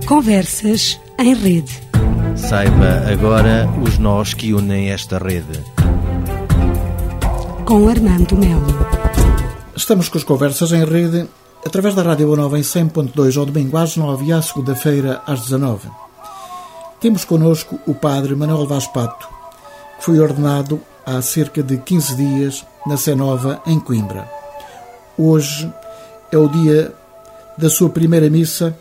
Conversas em Rede. Saiba agora os nós que unem esta rede. Com Armando Melo. Estamos com as Conversas em Rede através da Rádio Boa Nova em 100.2 ao domingo às 9 e à segunda-feira às 19. Temos connosco o padre Manuel Vaz Pato, que foi ordenado há cerca de 15 dias na Sé Nova, em Coimbra. Hoje é o dia da sua primeira missa.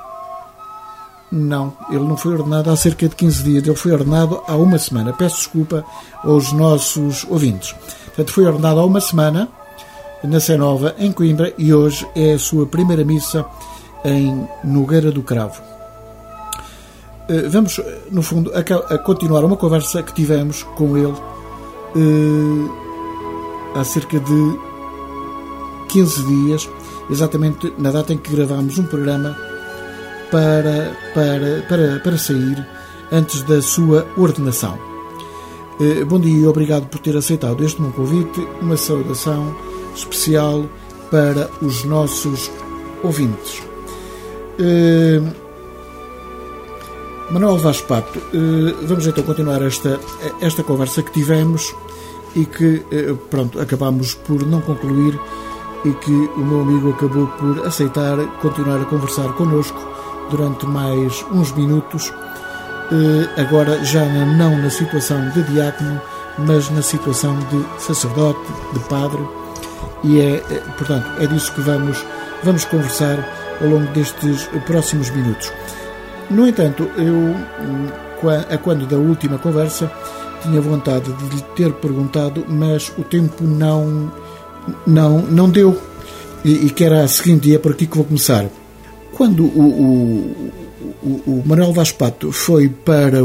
Não, ele não foi ordenado há cerca de 15 dias, ele foi ordenado há uma semana. Peço desculpa aos nossos ouvintes. Portanto, foi ordenado há uma semana na Sé Nova, em Coimbra, e hoje é a sua primeira missa em Nogueira do Cravo. Vamos, no fundo, a continuar uma conversa que tivemos com ele há cerca de 15 dias, exatamente na data em que gravámos um programa para sair antes da sua ordenação. Bom dia e obrigado por ter aceitado este meu convite. Uma saudação especial para os nossos ouvintes. Manuel Vaz Pato, vamos então continuar esta conversa que tivemos e que, pronto, acabámos por não concluir, e que o meu amigo acabou por aceitar continuar a conversar connosco durante mais uns minutos, agora já não na situação de diácono, mas na situação de sacerdote, de padre, e portanto, é disso que vamos conversar ao longo destes próximos minutos. No entanto, eu, quando da última conversa, tinha vontade de lhe ter perguntado, mas o tempo não deu, e que era a seguinte, e é por aqui que vou começar. Quando o Manuel Vaz Pato foi para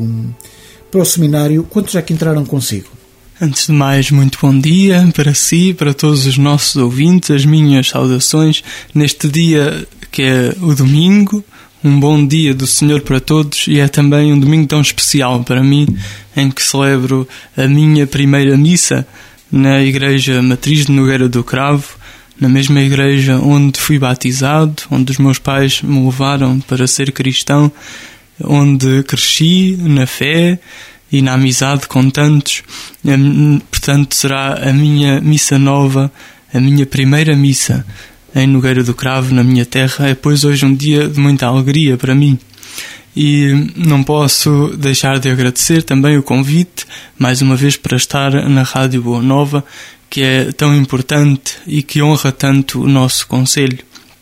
o seminário, quantos é que entraram consigo? Antes de mais, muito bom dia para si, para todos os nossos ouvintes, as minhas saudações neste dia que é o domingo, um bom dia do Senhor para todos, e é também um domingo tão especial para mim, em que celebro a minha primeira missa na Igreja Matriz de Nogueira do Cravo, na mesma igreja onde fui batizado, onde os meus pais me levaram para ser cristão, onde cresci na fé e na amizade com tantos. Portanto, será a minha missa nova, a minha primeira missa em Nogueira do Cravo, na minha terra. É, pois, hoje um dia de muita alegria para mim. E não posso deixar de agradecer também o convite, mais uma vez, para estar na Rádio Boa Nova, que é tão importante e que honra tanto o nosso concelho.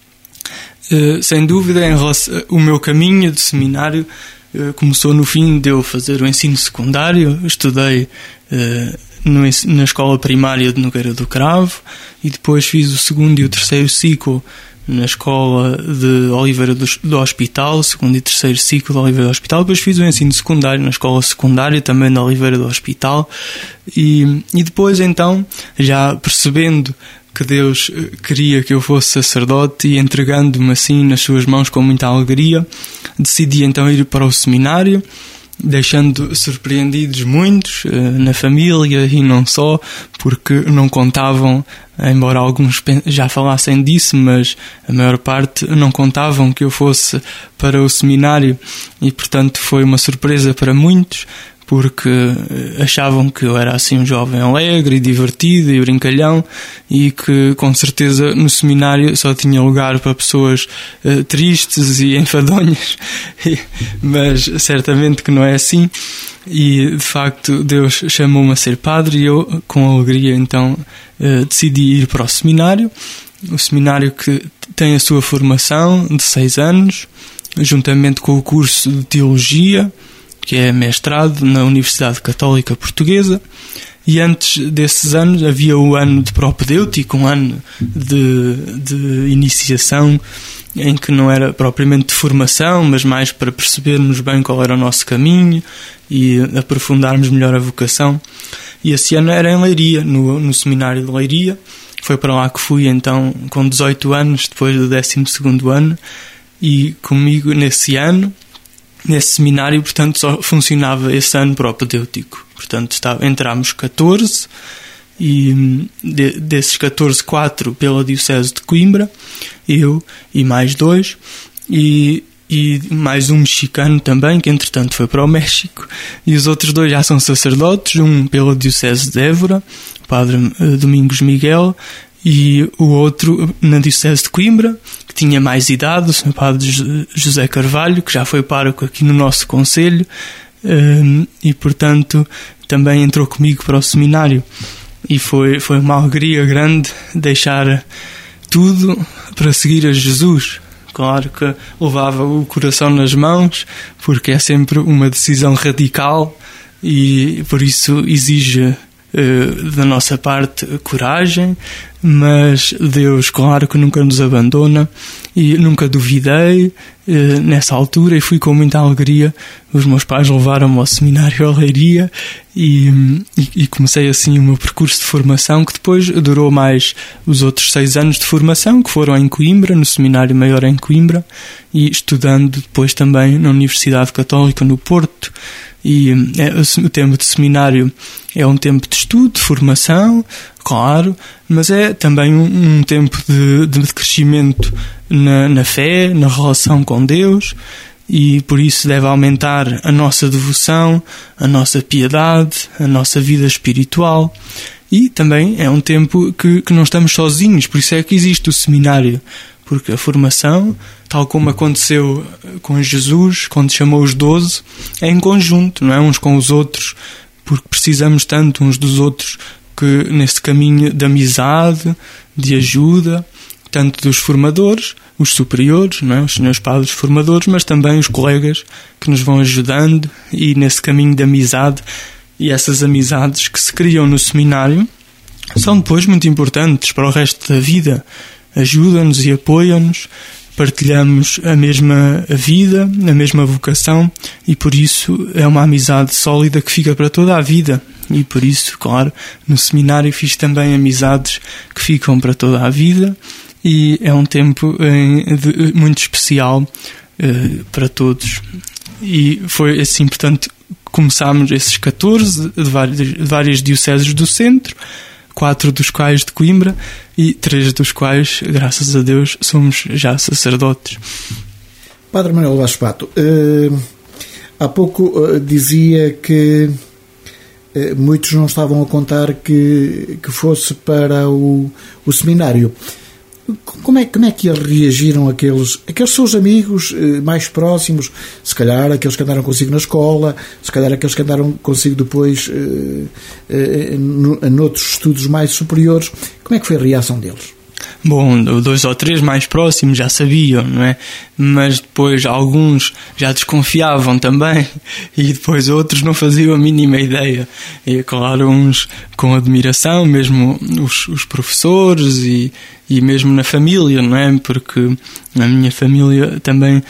Sem dúvida, o meu caminho de seminário começou no fim de eu fazer o ensino secundário. Estudei na escola primária de Nogueira do Cravo e depois fiz o segundo e o terceiro ciclo na escola de Oliveira do Hospital, segundo e terceiro ciclo de Oliveira do Hospital. Depois fiz o ensino secundário na escola secundária, também de Oliveira do Hospital, e depois, então, já percebendo que Deus queria que eu fosse sacerdote e entregando-me assim nas suas mãos com muita alegria, decidi então ir para o seminário, deixando surpreendidos muitos na família e não só, porque não contavam, embora alguns já falassem disso, mas a maior parte não contavam que eu fosse para o seminário, e portanto foi uma surpresa para muitos, porque achavam que eu era assim um jovem alegre e divertido e brincalhão, e que com certeza no seminário só tinha lugar para pessoas tristes e enfadonhas, mas certamente que não é assim. E de facto Deus chamou-me a ser padre, e eu com alegria então decidi ir para o seminário que tem a sua formação de 6 anos, juntamente com o curso de Teologia, que é mestrado na Universidade Católica Portuguesa. E antes desses anos havia o ano de propedêutico, um ano de iniciação, em que não era propriamente de formação, mas mais para percebermos bem qual era o nosso caminho e aprofundarmos melhor a vocação. E esse ano era em Leiria, no seminário de Leiria. Foi para lá que fui então com 18 anos, depois do 12º ano, e comigo nesse seminário, portanto, só funcionava esse ano propedêutico. Portanto, entrámos 14, e desses 14, 4 pela Diocese de Coimbra, eu e mais 2, e e mais um mexicano também, que entretanto foi para o México, e os outros 2 já são sacerdotes, um pela Diocese de Évora, o Padre Domingos Miguel, e o outro na Diocese de Coimbra, que tinha mais idade, o Sr. Padre José Carvalho, que já foi pároco aqui no nosso concelho, e portanto também entrou comigo para o seminário, e foi uma alegria grande deixar tudo para seguir a Jesus. Claro que levava o coração nas mãos, porque é sempre uma decisão radical e por isso exige da nossa parte coragem, mas Deus, claro que nunca nos abandona, e nunca duvidei nessa altura, e fui com muita alegria. Os meus pais levaram-me ao seminário à Leiria e comecei assim o meu percurso de formação, que depois durou mais os outros 6 anos de formação, que foram em Coimbra, no Seminário Maior em Coimbra, e estudando depois também na Universidade Católica no Porto. E o tempo de seminário é um tempo de estudo, de formação, claro, mas é também um tempo de crescimento na fé, na relação com Deus, e por isso deve aumentar a nossa devoção, a nossa piedade, a nossa vida espiritual. E também é um tempo que não estamos sozinhos, por isso é que existe o seminário, porque a formação, tal como aconteceu com Jesus, quando chamou os 12, é em conjunto, não é? Uns com os outros, porque precisamos tanto uns dos outros, que neste caminho de amizade, de ajuda, tanto dos formadores, os superiores, não é? Os senhores padres formadores, mas também os colegas que nos vão ajudando, e nesse caminho de amizade, e essas amizades que se criam no seminário são depois muito importantes para o resto da vida. Ajudam-nos e apoiam-nos, partilhamos a mesma vida, a mesma vocação, e por isso é uma amizade sólida que fica para toda a vida. E por isso, claro, no seminário fiz também amizades que ficam para toda a vida, e é um tempo muito especial para todos. E foi assim, portanto, começámos esses 14 de várias dioceses do centro, 4 dos quais de Coimbra, e 3 dos quais, graças a Deus, somos já sacerdotes. Padre Manuel Vaz Pato, há pouco dizia que muitos não estavam a contar que fosse para o seminário. Como é que eles reagiram, aqueles seus amigos mais próximos, se calhar aqueles que andaram consigo na escola, se calhar aqueles que andaram consigo depois noutros estudos mais superiores? Como é que foi a reação deles? Bom, 2 ou 3 mais próximos já sabiam, não é? Mas depois alguns já desconfiavam também, e depois outros não faziam a mínima ideia. E claro, uns com admiração, mesmo os professores e mesmo na família, não é? Porque na minha família também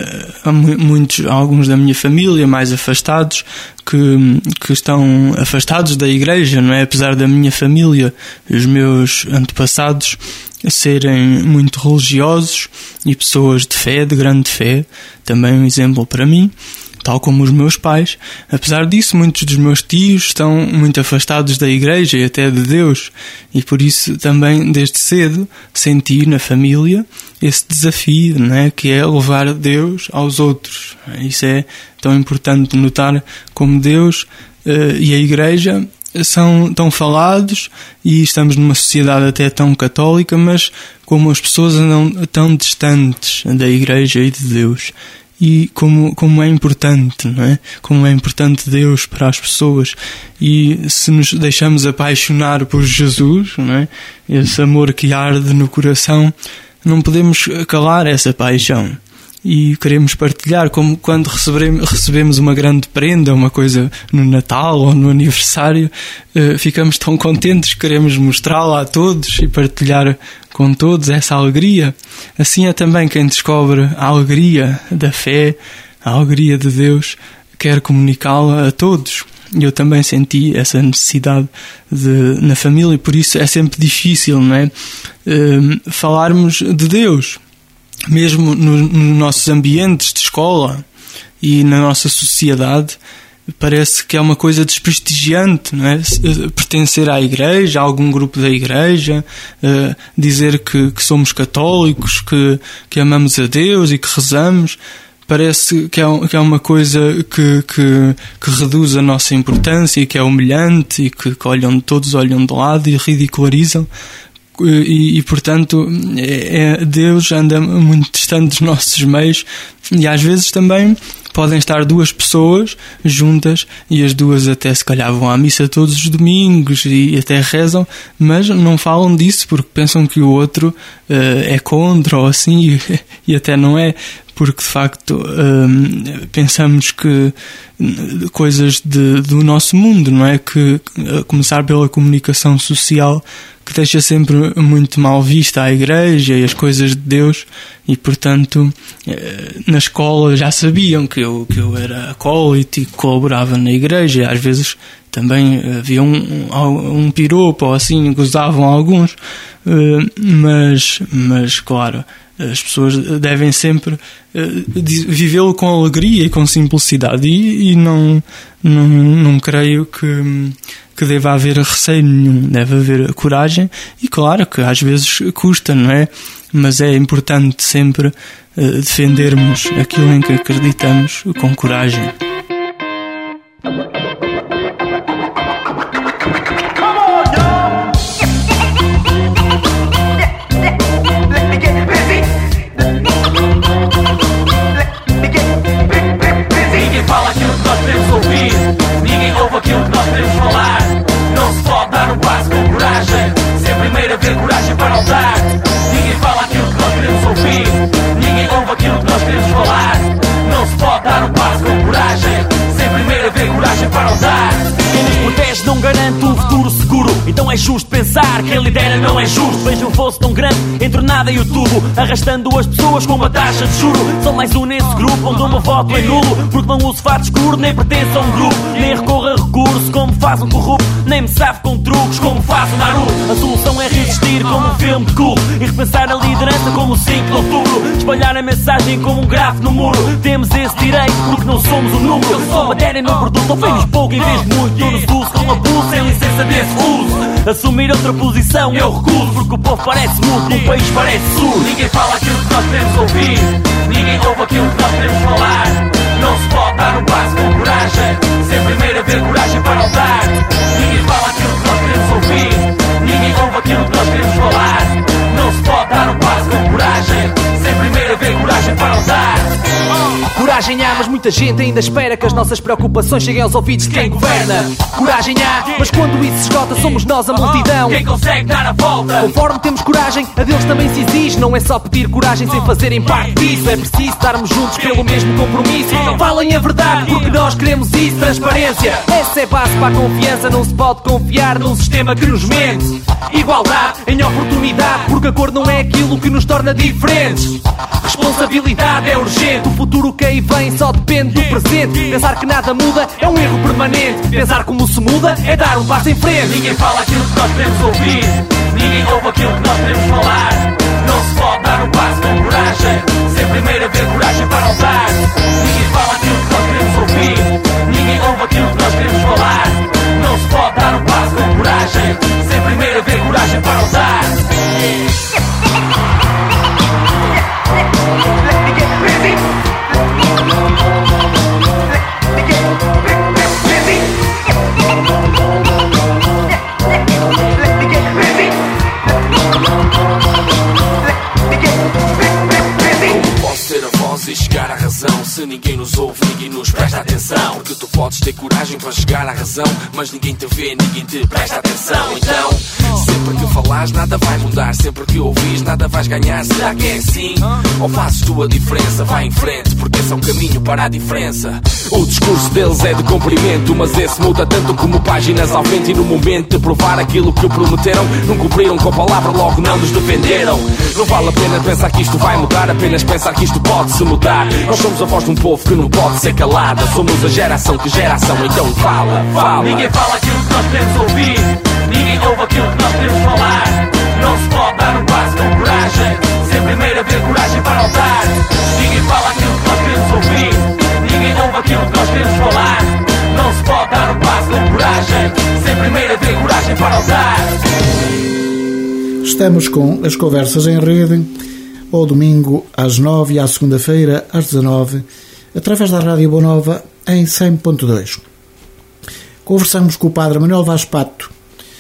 há alguns da minha família mais afastados que estão afastados da igreja, não é? Apesar da minha família, os meus antepassados serem muito religiosos e pessoas de fé, de grande fé, também um exemplo para mim, tal como os meus pais. Apesar disso, muitos dos meus tios estão muito afastados da igreja e até de Deus, e por isso também desde cedo senti na família esse desafio, não é? Que é levar Deus aos outros. Isso é tão importante, notar como Deus e a igreja são tão falados, e estamos numa sociedade até tão católica, mas como as pessoas andam tão distantes da igreja e de Deus. E como é importante, não é? Como é importante Deus para as pessoas. E se nos deixamos apaixonar por Jesus, não é? Esse amor que arde no coração, não podemos calar essa paixão. E queremos partilhar, como quando recebemos uma grande prenda, uma coisa no Natal ou no aniversário, ficamos tão contentes que queremos mostrá-la a todos e partilhar com todos essa alegria. Assim é também quem descobre a alegria da fé, a alegria de Deus, quer comunicá-la a todos. Eu também senti essa necessidade na família, e por isso é sempre difícil, não é? Falarmos de Deus. Mesmo nos nossos ambientes de escola e na nossa sociedade, parece que é uma coisa desprestigiante, não é? Pertencer à igreja, a algum grupo da igreja, dizer que somos católicos, que amamos a Deus e que rezamos, parece que é uma coisa que reduz a nossa importância, que é humilhante e que todos olham de lado e ridicularizam. E portanto, Deus anda muito distante dos nossos meios, e às vezes também podem estar duas pessoas juntas e as duas até se calhar vão à missa todos os domingos e até rezam, mas não falam disso porque pensam que o outro é contra ou assim, e até não é, porque de facto pensamos que coisas do nosso mundo, não é? Que a começar pela comunicação social, que deixa sempre muito mal vista a Igreja e as coisas de Deus, e portanto na escola já sabiam que eu era acólito e que colaborava na Igreja. Às vezes também havia um piropo ou assim, gozavam alguns, mas claro, as pessoas devem sempre vivê-lo com alegria e com simplicidade, e não creio que deva haver receio nenhum, deve haver coragem, e claro que às vezes custa, não é? Mas é importante sempre defendermos aquilo em que acreditamos com coragem. Ninguém fala aquilo que nós queremos ouvir, ninguém ouve aquilo que nós queremos falar. Não se pode dar um passo com coragem, sem primeiro haver coragem para o dar. Ninguém fala aquilo que nós queremos ouvir, ninguém ouve aquilo que nós queremos falar. Não se pode dar um passo com coragem, sem primeiro haver coragem para o dar. Quem nos protege não garante um futuro seguro, então é justo pensar quem lidera não é justo. Veja um fosso tão grande entre o nada e o tudo, arrastando as pessoas com uma taxa de juro. Sou mais um nesse grupo onde o meu voto é nulo, porque não uso fato escuro, nem pertenço a um grupo, nem recorro a recurso como faz um corrupto, nem me safo com truques como faz o Naruto. A solução é resistir como um filme de culto e repensar a liderança como o 5 de outubro, espalhar a mensagem como um grafo no muro. Temos esse direito porque não somos um número. Eu sou matéria, não produto, ofendes pouco em vez de muito. Não nos uso com abuso, sem licença desse uso. Assumir outra posição eu recuso, porque o povo parece mudo, o país parece surdo. Ninguém fala aquilo que nós queremos ouvir, ninguém ouve aquilo que nós queremos falar. Não se pode dar um passo com coragem, sem primeiro haver coragem para o dar. Ninguém fala aquilo que nós queremos ouvir, ninguém ouve aquilo que nós queremos falar. Não se pode dar um passo com coragem, sem primeiro haver coragem para o dar. Coragem há, mas muita gente ainda espera que as nossas preocupações cheguem aos ouvidos de quem governa. Coragem há, mas quando isso se esgota somos nós a multidão. Quem consegue dar a volta? Conforme temos coragem, a Deus também se exige. Não é só pedir coragem sem fazerem parte disso, é preciso estarmos juntos pelo mesmo compromisso. Falem a verdade porque nós queremos isso, transparência. Essa é base para a confiança, não se pode confiar num sistema que nos mente. Igualdade em oportunidade, porque a cor não é aquilo que nos torna diferentes. Responsabilidade é urgente, o futuro que aí vem só depende do presente. Pensar que nada muda é um erro permanente, pensar como se muda é dar um passo em frente. Ninguém fala aquilo que nós queremos ouvir, ninguém ouve aquilo que nós queremos falar. Não se pode dar um passo com coragem, sem primeiro haver coragem para o dar. Ninguém fala aquilo que nós queremos ouvir, ninguém ouve aquilo que nós queremos falar. Não se pode dar um passo com coragem, sem primeiro haver coragem para o dar. E chegar à razão, se ninguém nos ouve, ninguém nos presta atenção. Porque tu podes ter coragem para chegar à razão, mas ninguém te vê, ninguém te presta atenção. Então, sempre que falas nada vai mudar, sempre que ouvis nada vais ganhar. Será que é assim? Ou fazes tu a diferença? Vai em frente, porque esse é um caminho para a diferença. O discurso deles é de cumprimento, mas esse muda tanto como páginas ao vento. E no momento de provar aquilo que prometeram, não cumpriram com a palavra, logo não nos defenderam. Não vale a pena pensar que isto vai mudar, apenas pensar que isto pode se mudar. Nós somos a voz de um povo que não pode ser calada, somos a geração que gera ação, então fala, fala. Ninguém fala aquilo que nós queremos ouvir, ninguém ouve aquilo que nós queremos falar. Não se pode dar um passo com coragem, sem primeiro haver coragem para o dar. Ninguém fala aquilo que nós queremos ouvir, ninguém ouve aquilo que nós queremos falar. Não se pode dar um passo com coragem, sem primeiro haver coragem para o dar. Estamos com as conversas em rede ao domingo às 9 e à segunda-feira às 19, através da Rádio Boa Nova em 100.2. Conversamos com o Padre Manuel Vaz Pato,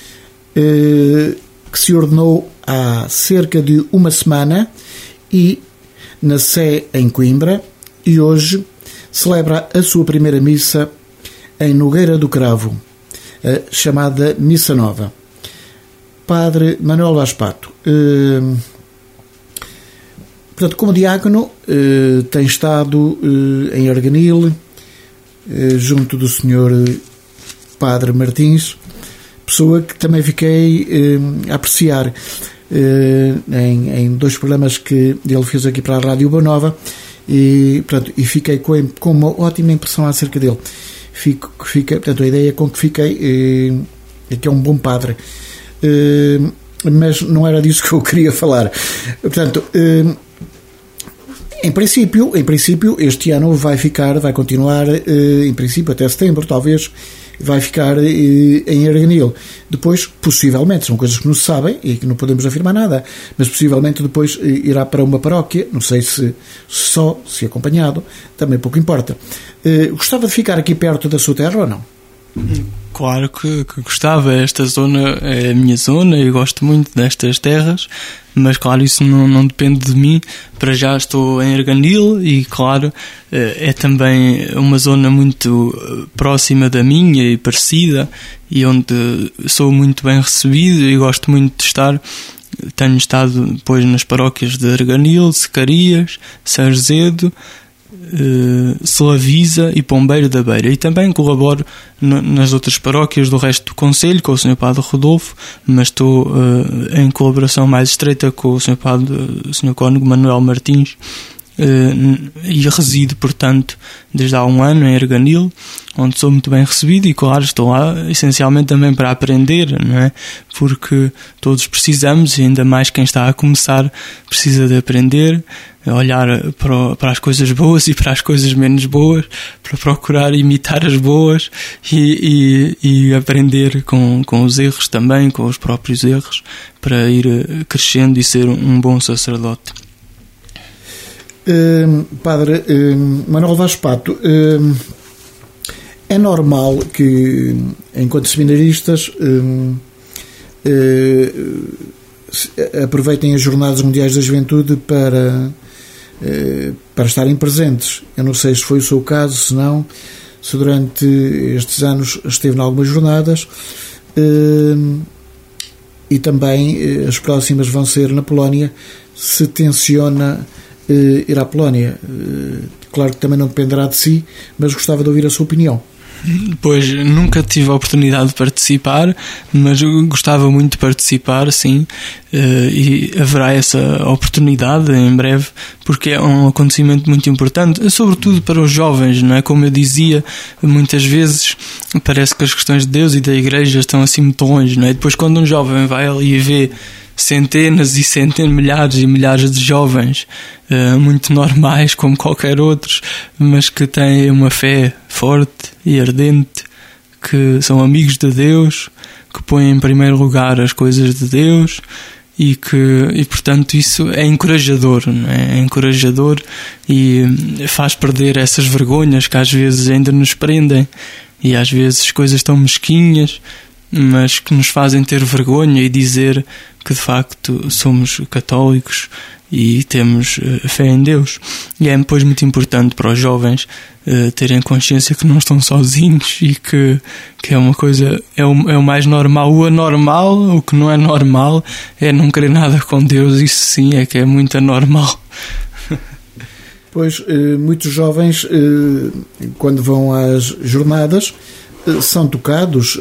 que se ordenou há cerca de uma semana e na Sé em Coimbra, e hoje celebra a sua primeira missa em Nogueira do Cravo, a chamada Missa Nova. Padre Manuel Vaz Pato, portanto, como diácono, tem estado em Arganil, junto do Sr. Padre Martins, pessoa que também fiquei a apreciar em 2 programas que ele fez aqui para a Rádio Boa Nova, e fiquei com uma ótima impressão acerca dele. Portanto, a ideia com que fiquei é que é um bom padre, mas não era disso que eu queria falar. Portanto, em princípio, este ano vai continuar, em princípio, até setembro, talvez, vai ficar em Arganil. Depois, possivelmente, são coisas que não se sabem e que não podemos afirmar nada, mas possivelmente depois irá para uma paróquia, não sei se acompanhado, também pouco importa. Gostava de ficar aqui perto da sua terra ou não? Claro que gostava. Esta zona é a minha zona e gosto muito destas terras, mas claro, isso não depende de mim. Para já estou em Arganil e claro, é também uma zona muito próxima da minha e parecida, e onde sou muito bem recebido e gosto muito de estar. Tenho estado depois nas paróquias de Arganil, Secarias, Sarzedo, Selavisa e Pombeiro da Beira, e também colaboro nas outras paróquias do resto do concelho com o Sr. Padre Rodolfo, mas estou em colaboração mais estreita com o Sr. Cônego Manuel Martins, e resido, portanto, desde há um ano em Arganil, onde sou muito bem recebido, e claro, estou lá essencialmente também para aprender, não é? Porque todos precisamos, e ainda mais quem está a começar precisa de aprender, olhar para as coisas boas e para as coisas menos boas, para procurar imitar as boas e aprender com os erros também, com os próprios erros, para ir crescendo e ser um bom sacerdote. Padre Manuel Vaz Pato, é normal que, enquanto seminaristas, aproveitem as Jornadas Mundiais da Juventude para estarem presentes. Eu não sei se foi o seu caso, se não, se durante estes anos esteve em algumas jornadas, e também as próximas vão ser na Polónia, se tenciona ir à Polónia. Claro que também não dependerá de si, mas gostava de ouvir a sua opinião. Pois, nunca tive a oportunidade de participar, mas eu gostava muito de participar, sim, e haverá essa oportunidade em breve, porque é um acontecimento muito importante, sobretudo para os jovens, não é? Como eu dizia, muitas vezes parece que as questões de Deus e da Igreja estão assim muito longe, não é? Depois, quando um jovem vai ali e vê centenas e centenas, milhares e milhares de jovens muito normais como qualquer outros, mas que têm uma fé forte e ardente, que são amigos de Deus, que põem em primeiro lugar as coisas de Deus, e portanto isso é encorajador, não é? É encorajador e faz perder essas vergonhas que às vezes ainda nos prendem, e às vezes coisas tão mesquinhas, mas que nos fazem ter vergonha e dizer que de facto somos católicos e temos fé em Deus. E é depois muito importante para os jovens terem consciência que não estão sozinhos e que é uma coisa, é o mais normal. O anormal, o que não é normal, é não querer nada com Deus. Isso sim é que é muito anormal. Pois, muitos jovens, quando vão às jornadas, são tocados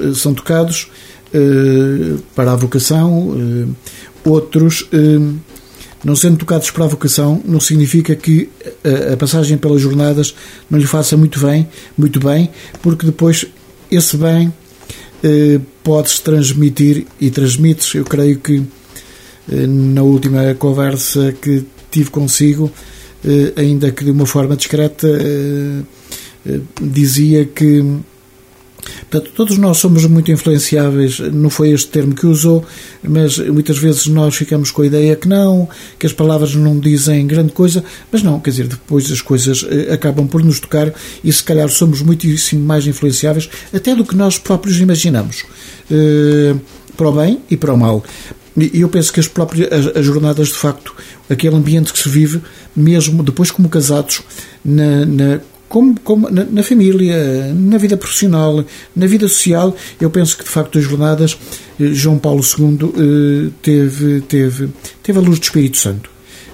para a vocação. Outros, não sendo tocados para a vocação, não significa que a passagem pelas jornadas não lhe faça muito bem, porque depois esse bem pode-se transmitir, e transmite-se. Eu creio que na última conversa que tive consigo, ainda que de uma forma discreta, dizia que Portanto, todos nós somos muito influenciáveis, não foi este termo que usou, mas muitas vezes nós ficamos com a ideia que não, que as palavras não dizem grande coisa, mas não, quer dizer, depois as coisas acabam por nos tocar e se calhar somos muitíssimo mais influenciáveis até do que nós próprios imaginamos, para o bem e para o mal. E eu penso que as jornadas, de facto, aquele ambiente que se vive, mesmo depois como casados, na família, na vida profissional, na vida social, eu penso que de facto as jornadas, João Paulo II teve a luz do Espírito Santo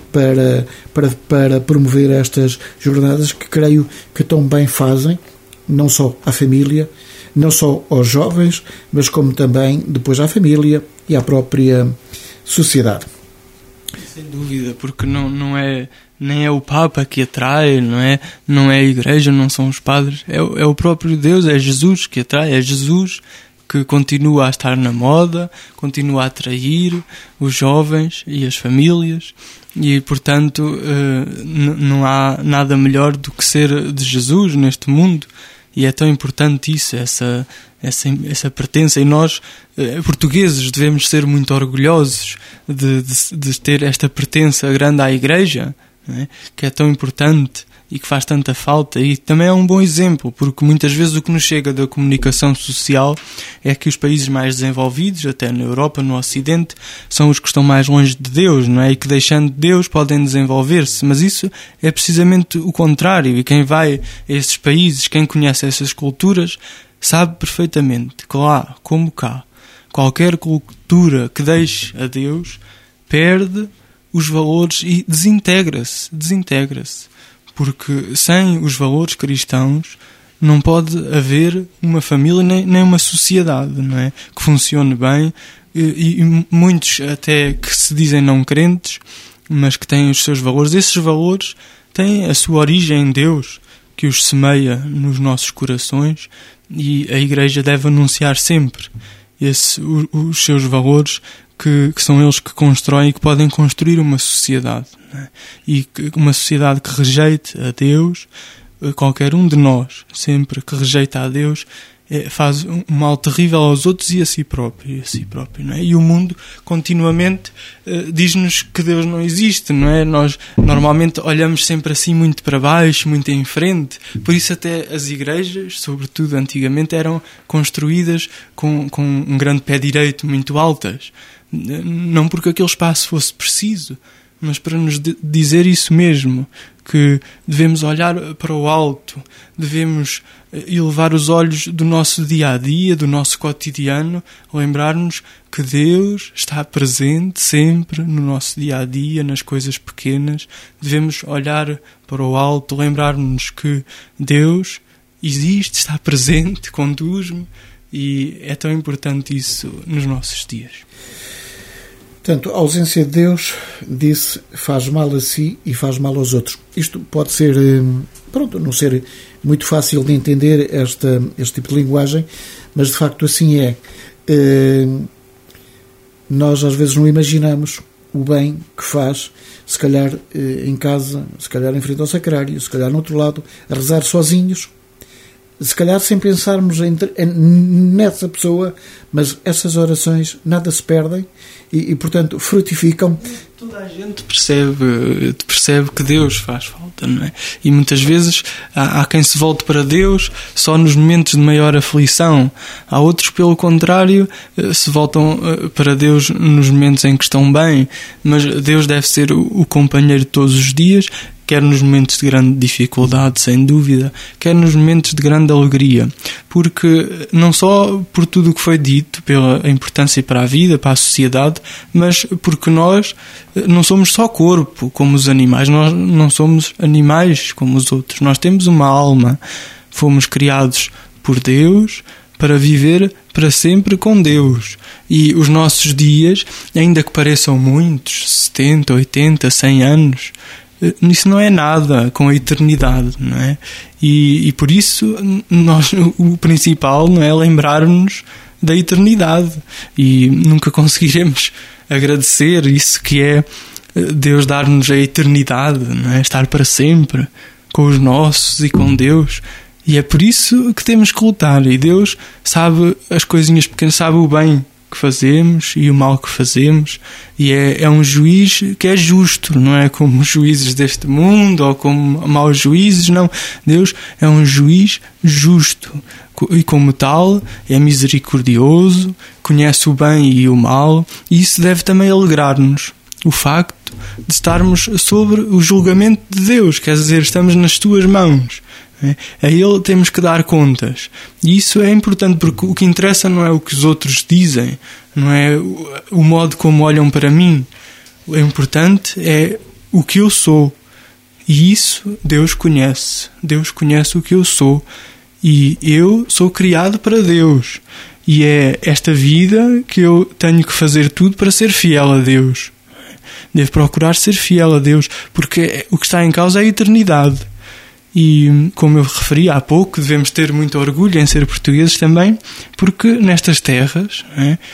para promover estas jornadas, que creio que tão bem fazem, não só à família, não só aos jovens, mas como também depois à família e à própria sociedade. Sem dúvida, porque não é nem é o Papa que atrai, não é a Igreja, não são os padres, é o próprio Deus, é Jesus que atrai, é Jesus que continua a estar na moda, continua a atrair os jovens e as famílias, e portanto não há nada melhor do que ser de Jesus neste mundo. E é tão importante isso, essa pertença. E nós, portugueses, devemos ser muito orgulhosos de ter esta pertença grande à Igreja, não é? Que é tão importante e que faz tanta falta. E também é um bom exemplo, porque muitas vezes o que nos chega da comunicação social é que os países mais desenvolvidos, até na Europa, no Ocidente, são os que estão mais longe de Deus, não é? E que, deixando de Deus, podem desenvolver-se. Mas isso é precisamente o contrário. E quem vai a esses países, quem conhece essas culturas, sabe perfeitamente que lá, como cá, qualquer cultura que deixe a Deus perde os valores e desintegra-se. Porque sem os valores cristãos não pode haver uma família nem uma sociedade, não é? Que funcione bem, e muitos até que se dizem não crentes, mas que têm os seus valores. Esses valores têm a sua origem em Deus, que os semeia nos nossos corações, e a Igreja deve anunciar sempre os seus valores, que são eles que constroem e que podem construir uma sociedade, não é? E uma sociedade que rejeite a Deus, qualquer um de nós, sempre que rejeita a Deus, faz um mal terrível aos outros e a si próprio, não é? E o mundo continuamente diz-nos que Deus não existe, não é? Nós normalmente olhamos sempre assim muito para baixo, muito em frente. Por isso até as igrejas, sobretudo antigamente, eram construídas com um grande pé direito, muito altas. Não porque aquele espaço fosse preciso, mas para nos dizer isso mesmo, que devemos olhar para o alto, devemos elevar os olhos do nosso dia-a-dia, do nosso cotidiano, lembrar-nos que Deus está presente sempre no nosso dia-a-dia, nas coisas pequenas. Devemos olhar para o alto, lembrar-nos que Deus existe, está presente, conduz-me, e é tão importante isso nos nossos dias. Portanto, a ausência de Deus, disse, faz mal a si e faz mal aos outros. Isto pode ser, não ser muito fácil de entender este tipo de linguagem, mas de facto assim é. Nós às vezes não imaginamos o bem que faz, se calhar em casa, se calhar em frente ao sacrário, se calhar no outro lado, a rezar sozinhos, se calhar sem pensarmos nessa pessoa, mas essas orações nada se perdem e portanto, frutificam. Toda a gente percebe que Deus faz falta, não é? E muitas vezes há quem se volte para Deus só nos momentos de maior aflição. Há outros, pelo contrário, se voltam para Deus nos momentos em que estão bem. Mas Deus deve ser o companheiro de todos os dias, quer nos momentos de grande dificuldade, sem dúvida, quer nos momentos de grande alegria. Porque não só por tudo o que foi dito, pela importância para a vida, para a sociedade, mas porque nós não somos só corpo, como os animais, nós não somos animais como os outros, nós temos uma alma, fomos criados por Deus para viver para sempre com Deus, e os nossos dias, ainda que pareçam muitos, 70, 80, 100 anos, isso não é nada com a eternidade, não é? E por isso o principal, não é, lembrar-nos da eternidade, e nunca conseguiremos agradecer isso que é Deus dar-nos a eternidade, não é? Estar para sempre com os nossos e com Deus. E é por isso que temos que lutar. E Deus sabe as coisinhas pequenas, sabe o bem que fazemos e o mal que fazemos, e é um juiz que é justo, não é como os juízes deste mundo ou como maus juízes, não. Deus é um juiz justo e como tal é misericordioso, conhece o bem e o mal, e isso deve também alegrar-nos, o facto de estarmos sobre o julgamento de Deus, quer dizer, estamos nas tuas mãos. A Ele temos que dar contas. E isso é importante, porque o que interessa não é o que os outros dizem, não é o modo como olham para mim. O importante é o que eu sou. E isso Deus conhece. Deus conhece o que eu sou. E eu sou criado para Deus. E é esta vida que eu tenho que fazer tudo para ser fiel a Deus. Devo procurar ser fiel a Deus, porque o que está em causa é a eternidade. E, como eu referi há pouco, devemos ter muito orgulho em ser portugueses também, porque nestas terras,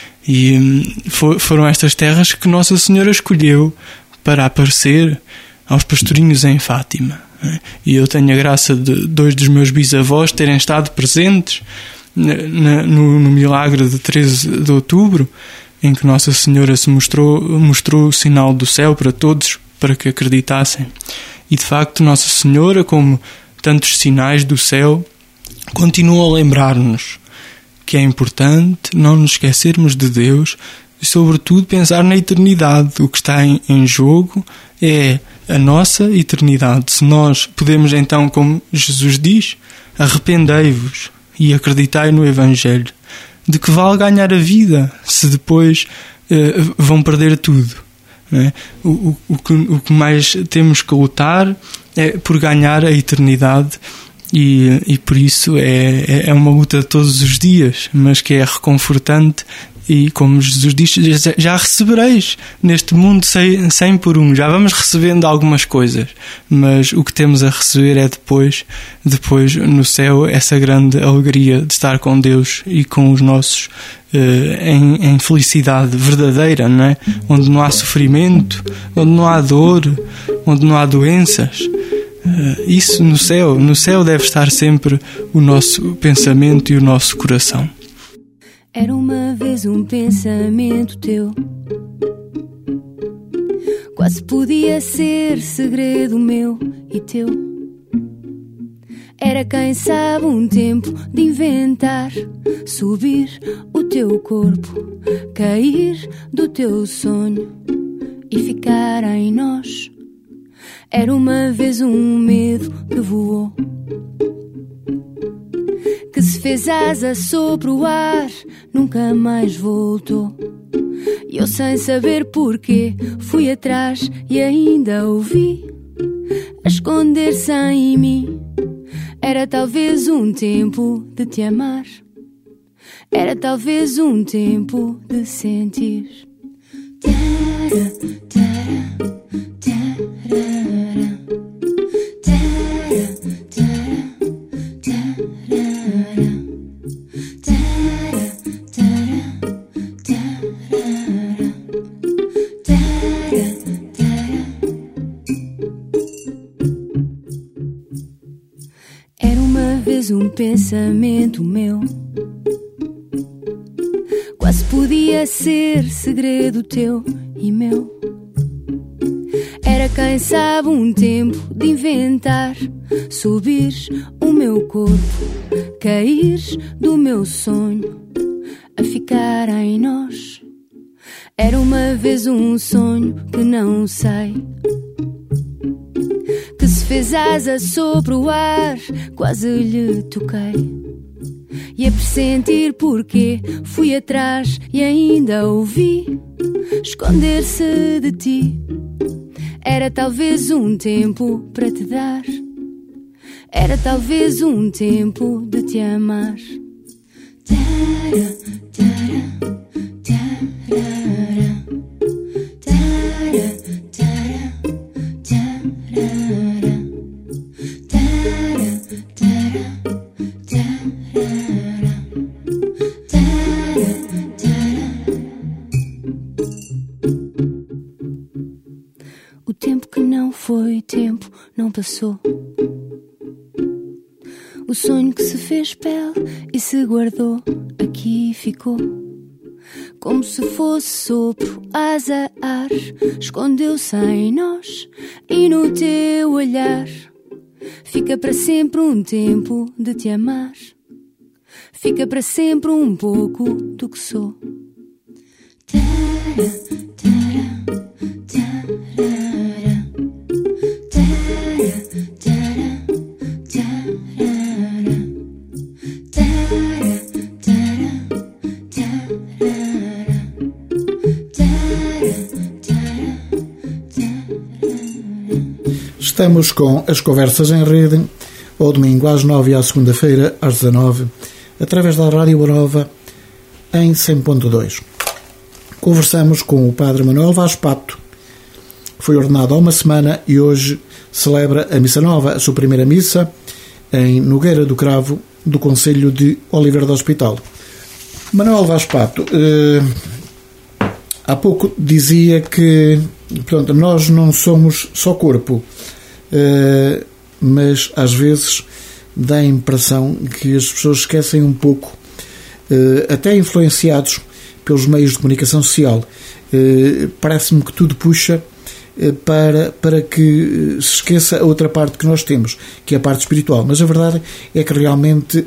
foram estas terras que Nossa Senhora escolheu para aparecer aos pastorinhos em Fátima. E eu tenho a graça de 2 dos meus bisavós terem estado presentes no milagre de 13 de outubro, em que Nossa Senhora se mostrou o sinal do céu para todos, para que acreditassem. E de facto Nossa Senhora, como tantos sinais do céu, continua a lembrar-nos que é importante não nos esquecermos de Deus e sobretudo pensar na eternidade. O que está em jogo é a nossa eternidade. Se nós podemos então, como Jesus diz, arrependei-vos e acreditai no Evangelho. De que vale ganhar a vida se depois vão perder tudo? É? O que mais temos que lutar é por ganhar a eternidade, e por isso é uma luta de todos os dias, mas que é reconfortante. E como Jesus diz, já recebereis neste mundo 100 por 1, já vamos recebendo algumas coisas, mas o que temos a receber é depois no céu, essa grande alegria de estar com Deus e com os nossos em felicidade verdadeira, não é? Onde não há sofrimento, onde não há dor, onde não há doenças. Isso no céu deve estar sempre o nosso pensamento e o nosso coração. Era uma vez um pensamento teu, quase podia ser segredo meu e teu. Era quem sabe um tempo de inventar, subir o teu corpo, cair do teu sonho e ficar em nós. Era uma vez um medo que voou, que se fez asa sobre o ar, nunca mais voltou. E eu, sem saber porquê, fui atrás e ainda ouvi a esconder-se em mim. Era talvez um tempo de te amar, era talvez um tempo de sentir. Um pensamento meu, quase podia ser segredo teu e meu. Era quem sabe um tempo de inventar, subir o meu corpo, cair do meu sonho, a ficar em nós. Era uma vez um sonho que não sei, que se fez asa sobre o ar, quase lhe toquei. E a pressentir porquê, fui atrás e ainda ouvi esconder-se de ti. Era talvez um tempo para te dar, era talvez um tempo de te amar. O tempo que não foi tempo não passou. o sonho que se fez pele e se guardou, aqui ficou. Como se fosse sopro, asa, ar, escondeu-se em nós e no teu olhar. Fica para sempre um tempo de te amar. Fica para sempre um pouco do que sou. Estamos com as conversas em rede, ao domingo às 9 e à segunda-feira às 19, através da Rádio Boa Nova em 100.2. Conversamos com o Padre Manuel Vaz Pato, que foi ordenado há uma semana e hoje celebra a Missa Nova, a sua primeira missa, em Nogueira do Cravo, do concelho de Oliveira do Hospital. Manuel Vaz Pato, há pouco dizia que, portanto, nós não somos só corpo, mas às vezes dá a impressão que as pessoas esquecem um pouco, até influenciados pelos meios de comunicação social. Parece-me que tudo puxa para que se esqueça a outra parte que nós temos, que é a parte espiritual. Mas a verdade é que realmente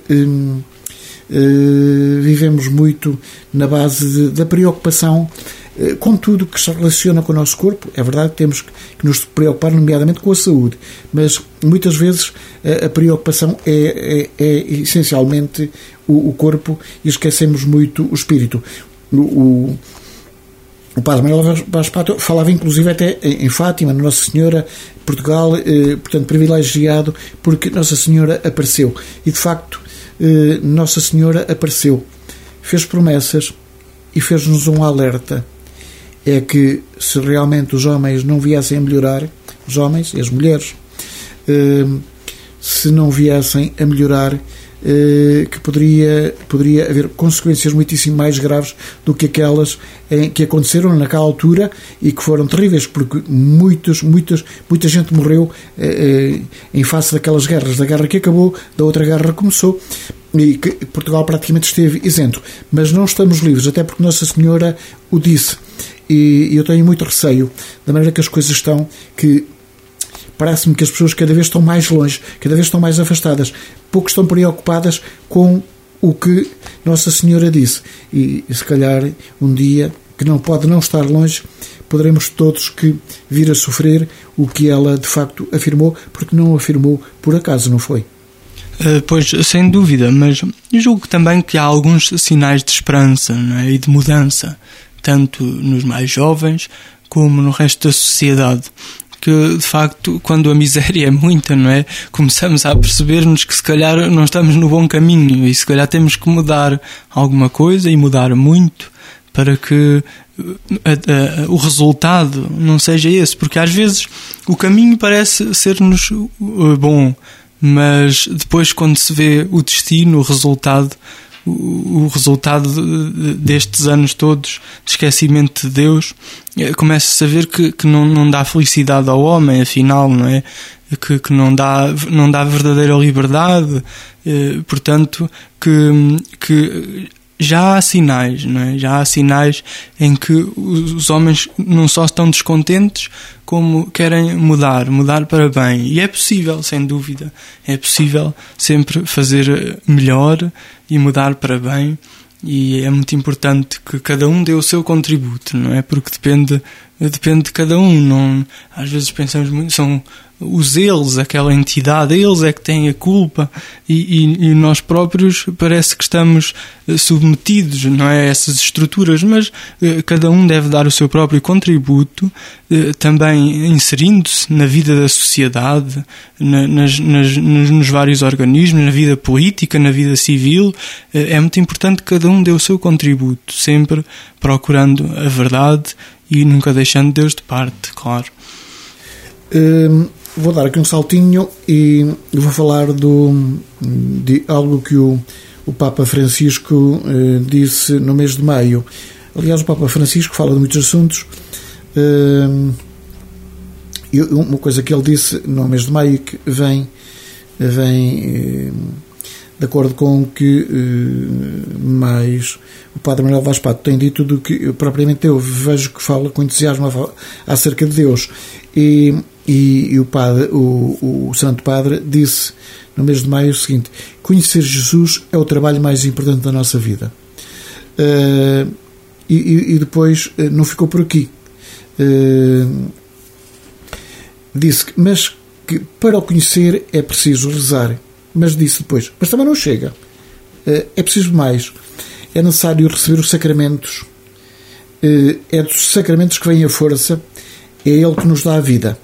vivemos muito na base da preocupação com tudo que se relaciona com o nosso corpo. É verdade que temos que nos preocupar nomeadamente com a saúde, mas muitas vezes a preocupação é essencialmente o corpo e esquecemos muito o espírito. O Padre Manuel Vaz Pato falava inclusive até em Fátima, Nossa Senhora, Portugal, portanto privilegiado porque Nossa Senhora apareceu. E de facto Nossa Senhora apareceu, fez promessas e fez-nos um alerta. É que se realmente os homens não viessem a melhorar, os homens e as mulheres, se não viessem a melhorar, que poderia haver consequências muitíssimo mais graves do que aquelas que aconteceram naquela altura e que foram terríveis, porque muita gente morreu em face daquelas guerras, da guerra que acabou, da outra guerra que começou, e que Portugal praticamente esteve isento. Mas não estamos livres, até porque Nossa Senhora o disse. E eu tenho muito receio da maneira que as coisas estão, que parece-me que as pessoas cada vez estão mais longe, cada vez estão mais afastadas, pouco estão preocupadas com o que Nossa Senhora disse. E se calhar um dia, que não pode não estar longe, poderemos todos que vir a sofrer o que ela de facto afirmou, porque não afirmou por acaso, não foi? Pois, sem dúvida, mas julgo também que há alguns sinais de esperança, não é? E de mudança, tanto nos mais jovens como no resto da sociedade, que de facto, quando a miséria é muita, não é? Começamos a perceber-nos que se calhar não estamos no bom caminho e se calhar temos que mudar alguma coisa e mudar muito para que o resultado não seja esse, porque às vezes o caminho parece ser-nos bom, mas depois quando se vê o destino, o resultado destes anos todos de esquecimento de Deus, começa-se a ver que não dá felicidade ao homem, afinal, não é? Que não dá verdadeira liberdade, portanto, que já há sinais, não é? Já há sinais em que os homens não só estão descontentes, como querem mudar para bem. E é possível, sem dúvida. É possível sempre fazer melhor e mudar para bem. E é muito importante que cada um dê o seu contributo, não é? Porque depende de cada um. Não, às vezes pensamos muito, são os eles, aquela entidade, eles é que têm a culpa e nós próprios parece que estamos submetidos, não é, a essas estruturas, mas cada um deve dar o seu próprio contributo, também inserindo-se na vida da sociedade, nos vários organismos, na vida política, na vida civil. É muito importante que cada um dê o seu contributo, sempre procurando a verdade e nunca deixando Deus de parte, claro. Vou dar aqui um saltinho e vou falar de algo que o Papa Francisco disse no mês de maio. Aliás, o Papa Francisco fala de muitos assuntos. E uma coisa que ele disse no mês de maio que vem de acordo com o que mais o Padre Manuel Vaz Pato tem dito do que propriamente eu vejo que fala com entusiasmo acerca de Deus. E o Santo Padre disse no mês de maio o seguinte: conhecer Jesus é o trabalho mais importante da nossa vida. E depois não ficou por aqui. Disse que para o conhecer é preciso rezar, mas disse depois, mas também não chega, é preciso mais, é necessário receber os sacramentos, é dos sacramentos que vem a força, é Ele que nos dá a vida.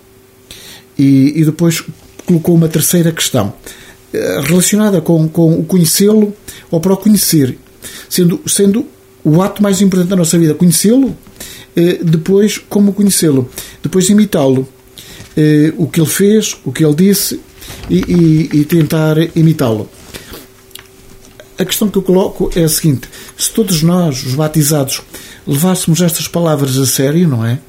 E depois colocou uma terceira questão relacionada com o conhecê-lo ou para o conhecer, sendo o ato mais importante da nossa vida conhecê-lo, depois como conhecê-lo, depois imitá-lo, o que ele fez, o que ele disse, e tentar imitá-lo. A questão que eu coloco é a seguinte: se todos nós, os batizados, levássemos estas palavras a sério, não é?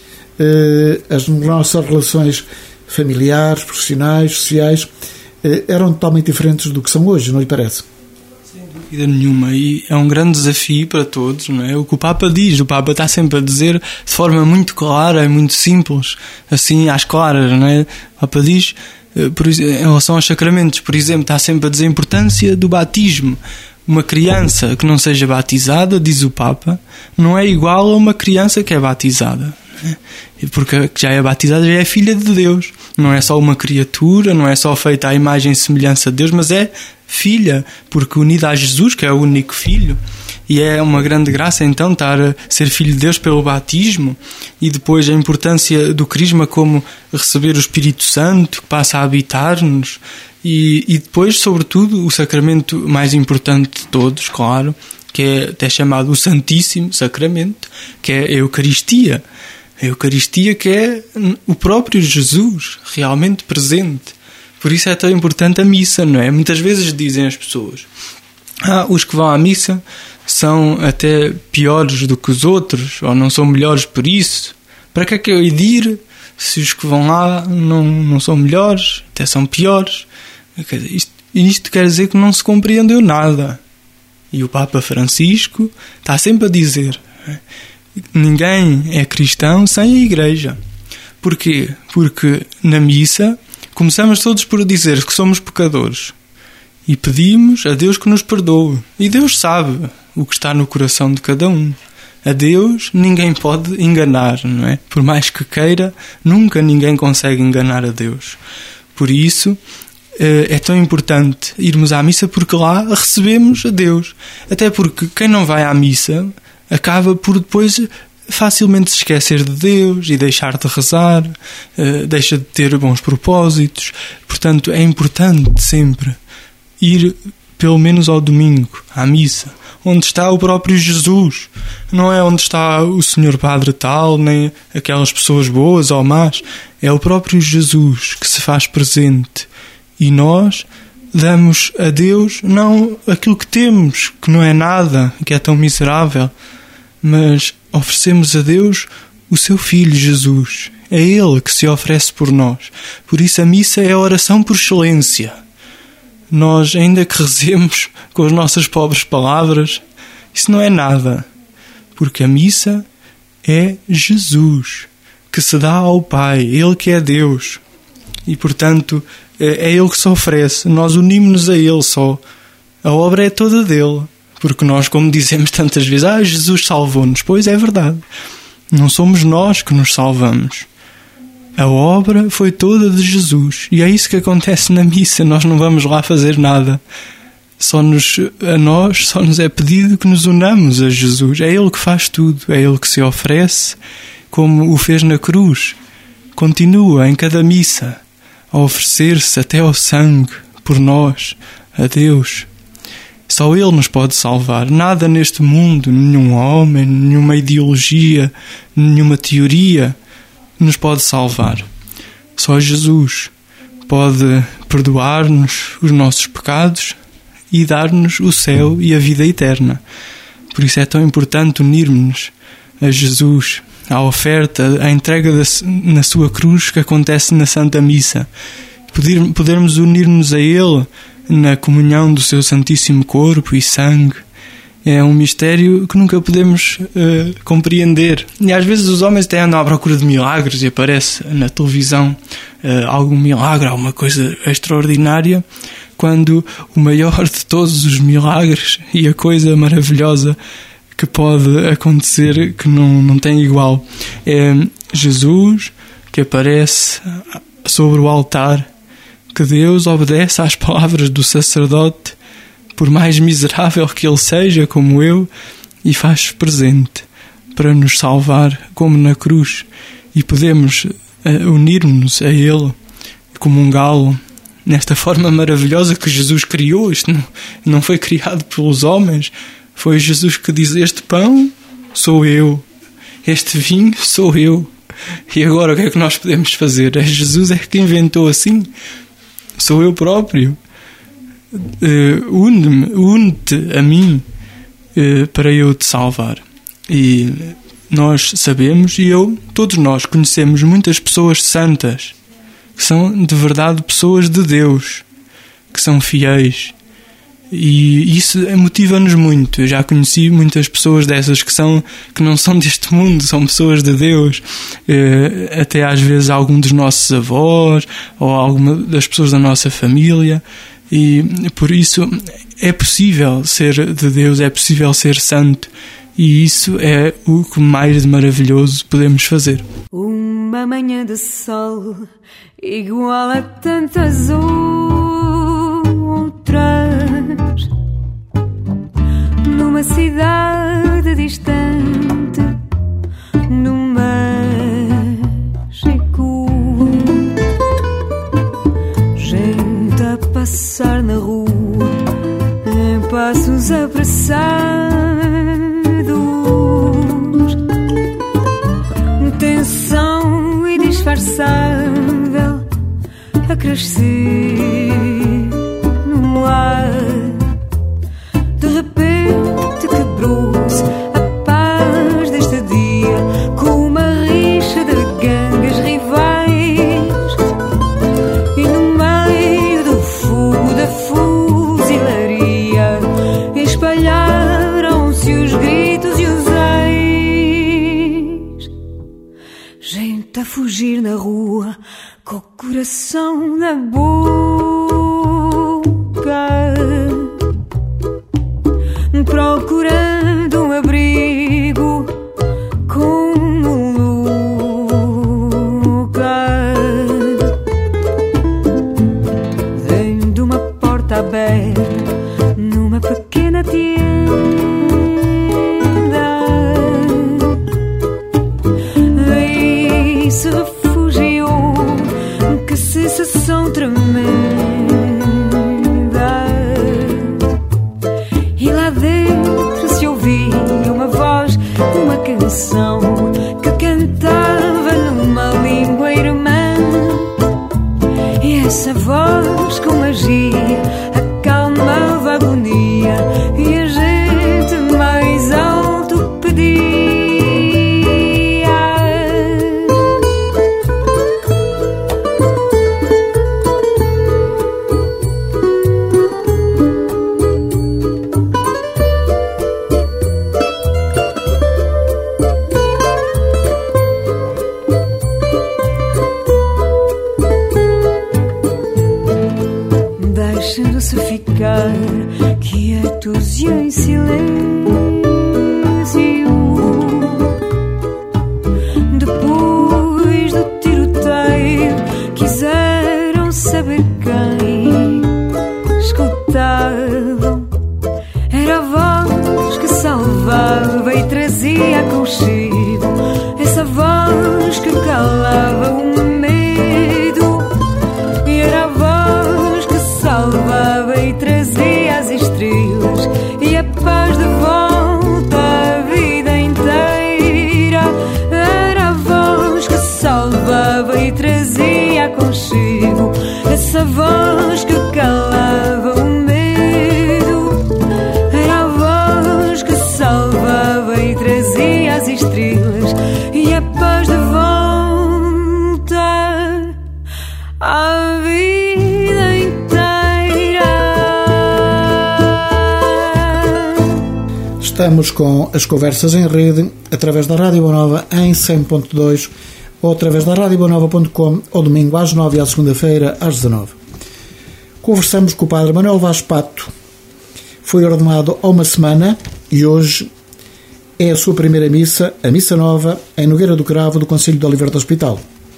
As nossas relações familiares, profissionais, sociais eram totalmente diferentes do que são hoje, não lhe parece? Sem dúvida nenhuma, e é um grande desafio para todos, não é? O que o Papa diz, o Papa está sempre a dizer de forma muito clara e muito simples, assim às claras, não é? O Papa diz, em relação aos sacramentos, por exemplo, está sempre a dizer a importância do batismo. Uma criança que não seja batizada, diz o Papa, não é igual a uma criança que é batizada. Porque a que já é batizada já é filha de Deus. Não é só uma criatura, não é só feita à imagem e semelhança de Deus, mas é filha, porque unida a Jesus, que é o único filho. E é uma grande graça então estar a ser filho de Deus pelo batismo. E depois a importância do crisma como receber o Espírito Santo, que passa a habitar-nos. E depois, sobretudo, o sacramento mais importante de todos, claro, que é até chamado o Santíssimo Sacramento, que é a Eucaristia. A Eucaristia, que é o próprio Jesus realmente presente. Por isso é tão importante a missa, não é? Muitas vezes dizem as pessoas: os que vão à missa são até piores do que os outros, ou não são melhores por isso. Para que é que eu hei de ir se os que vão lá não são melhores, até são piores? Isto quer dizer que não se compreendeu nada. E o Papa Francisco está sempre a dizer: ninguém é cristão sem a Igreja. Porquê? Porque na missa começamos todos por dizer que somos pecadores e pedimos a Deus que nos perdoe. E Deus sabe o que está no coração de cada um. A Deus ninguém pode enganar, não é? Por mais que queira, nunca ninguém consegue enganar a Deus. Por isso é tão importante irmos à missa, porque lá recebemos a Deus. Até porque quem não vai à missa acaba por depois facilmente se esquecer de Deus e deixar de rezar, deixa de ter bons propósitos. Portanto, é importante sempre ir pelo menos ao domingo à missa, onde está o próprio Jesus. Não é onde está o senhor padre tal, nem aquelas pessoas boas ou más. É o próprio Jesus que se faz presente. E nós damos a Deus não aquilo que temos, que não é nada, que é tão miserável, mas oferecemos a Deus o seu Filho Jesus. É Ele que se oferece por nós. Por isso a missa é a oração por excelência. Nós, ainda que rezemos com as nossas pobres palavras, isso não é nada, porque a missa é Jesus que se dá ao Pai, Ele que é Deus, e portanto é Ele que se oferece. Nós unimos-nos a Ele só. A obra é toda dele, porque nós, como dizemos tantas vezes, Jesus salvou-nos. Pois é verdade, não somos nós que nos salvamos. A obra foi toda de Jesus. E é isso que acontece na missa. Nós não vamos lá fazer nada. A nós só nos é pedido que nos unamos a Jesus. É Ele que faz tudo. É Ele que se oferece, como o fez na cruz. Continua em cada missa a oferecer-se até ao sangue por nós, a Deus. Só Ele nos pode salvar. Nada neste mundo, nenhum homem, nenhuma ideologia, nenhuma teoria nos pode salvar. Só Jesus pode perdoar-nos os nossos pecados e dar-nos o céu e a vida eterna. Por isso é tão importante unirmos-nos a Jesus, à oferta, à entrega na sua cruz que acontece na Santa Missa, podermos unir-nos a Ele na comunhão do seu Santíssimo Corpo e Sangue. É um mistério que nunca podemos compreender. E às vezes os homens até andam à procura de milagres e aparece na televisão algum milagre, alguma coisa extraordinária, quando o maior de todos os milagres e a coisa maravilhosa que pode acontecer, que não tem igual, é Jesus que aparece sobre o altar, que Deus obedece às palavras do sacerdote, por mais miserável que ele seja, como eu, e faz presente para nos salvar, como na cruz, e podemos unir-nos a Ele, comungá-lo nesta forma maravilhosa que Jesus criou. Isto não foi criado pelos homens, foi Jesus que diz: este pão sou eu, este vinho sou eu. E agora o que é que nós podemos fazer? Jesus é que inventou assim, sou eu próprio. Une-te a mim para eu te salvar. E nós sabemos, e todos nós conhecemos muitas pessoas santas, que são de verdade pessoas de Deus, que são fiéis, e isso motiva-nos muito. Eu já conheci muitas pessoas dessas que não são deste mundo, são pessoas de Deus, até às vezes algum dos nossos avós ou alguma das pessoas da nossa família. E por isso é possível ser de Deus, é possível ser santo, e isso é o que mais de maravilhoso podemos fazer. Uma manhã de sol igual a tantas outras, numa cidade distante, no México. Gente a passar na rua em passos apressados, tensão indisfarçável a crescer no ar. De repente quebrou-se a paz deste dia com uma rixa de gangues rivais, e no meio do fogo da fuzilaria espalharam-se os gritos e os ais. Gente a fugir na rua com o coração na boca, procurando um abrigo como louca. Vendo uma porta aberta numa pequena tienda, daí se refugiou. Que sensação tremenda! E lá dentro se ouvia uma voz, uma canção que cantava numa língua irmã. E essa voz com magia acalmava a agonia, e a gente mais alto pedia. Deixando-se ficar quietos e em silêncio, depois do tiroteio quiseram saber quem escutavam. Era a voz que salvava e trazia aconchego, essa voz que calava o medo, e era a voz que salvava e trazia as estrelas e a paz de volta. Estamos com as conversas em rede através da Rádio Boa Nova em 100.2 ou através da radioboanova.com ao domingo às 9 e à segunda-feira às 19. Conversamos com o Padre Manuel Vaz Pato. Foi ordenado há uma semana e hoje é a sua primeira missa, a Missa Nova, em Nogueira do Cravo, do Concelho de Oliveira do Hospital.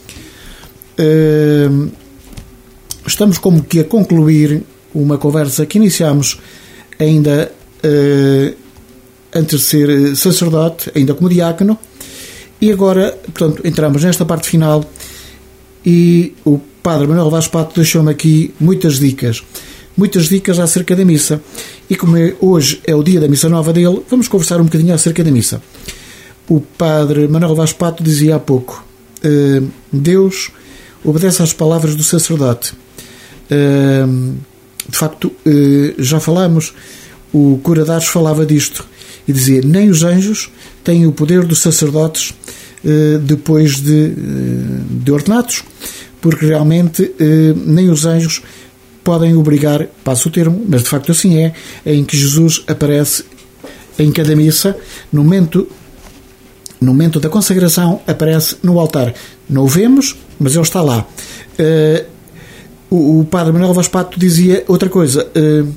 Estamos como que a concluir uma conversa que iniciámos ainda antes de ser sacerdote, ainda como diácono, e agora, portanto, entramos nesta parte final e o Padre Manuel Vaz Pato deixou-me aqui muitas dicas acerca da missa. E como hoje é o dia da Missa Nova dele, vamos conversar um bocadinho acerca da missa. O Padre Manuel Vaz Pato dizia há pouco, Deus obedece às palavras do sacerdote. De facto, já falámos, o Cura de Ars falava disto e dizia, nem os anjos têm o poder dos sacerdotes depois de ordenados, porque realmente nem os anjos podem obrigar, passo o termo, mas de facto assim é, em que Jesus aparece em cada missa, no momento da consagração, aparece no altar. Não o vemos, mas ele está lá. O Padre Manuel Vaz Pato dizia outra coisa,